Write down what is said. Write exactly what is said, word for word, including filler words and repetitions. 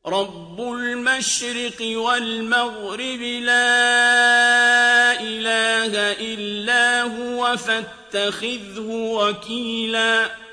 رب المشرق والمغرب لا إله إلا هو فاتخذه وكيلا